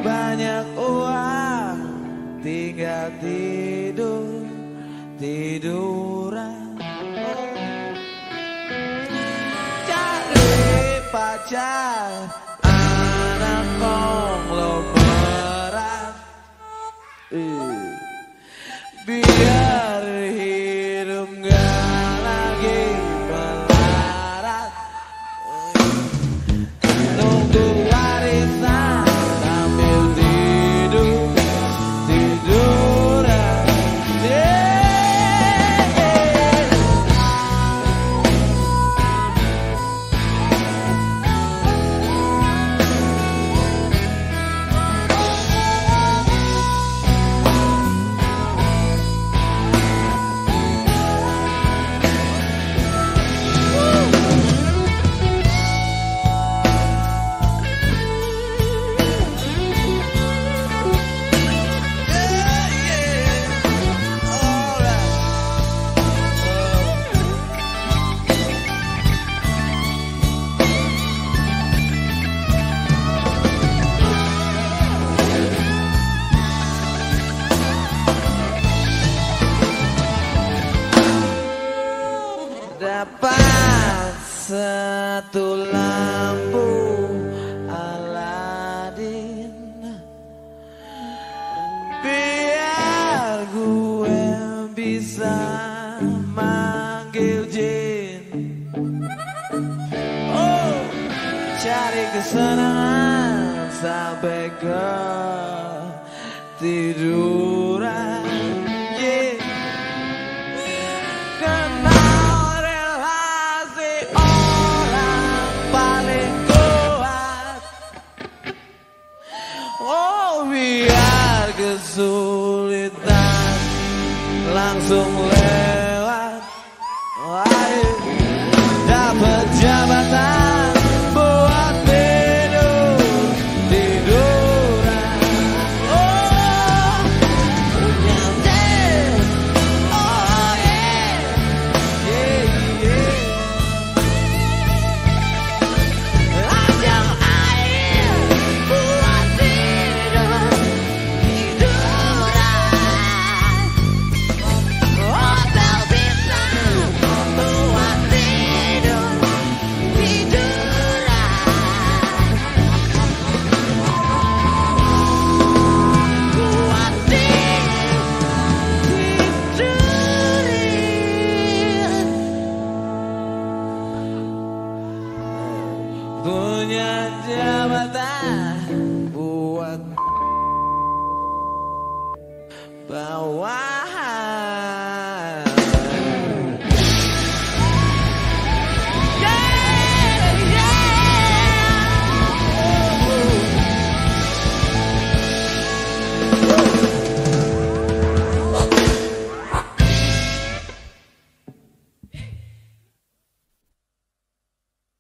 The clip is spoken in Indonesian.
banyak uang, tinggal tiduran. Cari pacar, anak konglomerat, biar hidup gak lagi melarat. Nunggu warisan sambil tiduran. Dapat satu lampu Aladin, biar gue bisa manggil jin. Oh, cari kesenangan sampai ke tiduran. Oh, biar kesulitan langsung lewat. Ayo, dapat jabatan buat tiduran. Oh, nyantai. Oh yeah, yeah. Ajang air buat tiduran. Hotel bintang buat tiduran. Buat tiduran. Punya jabatan buat bawa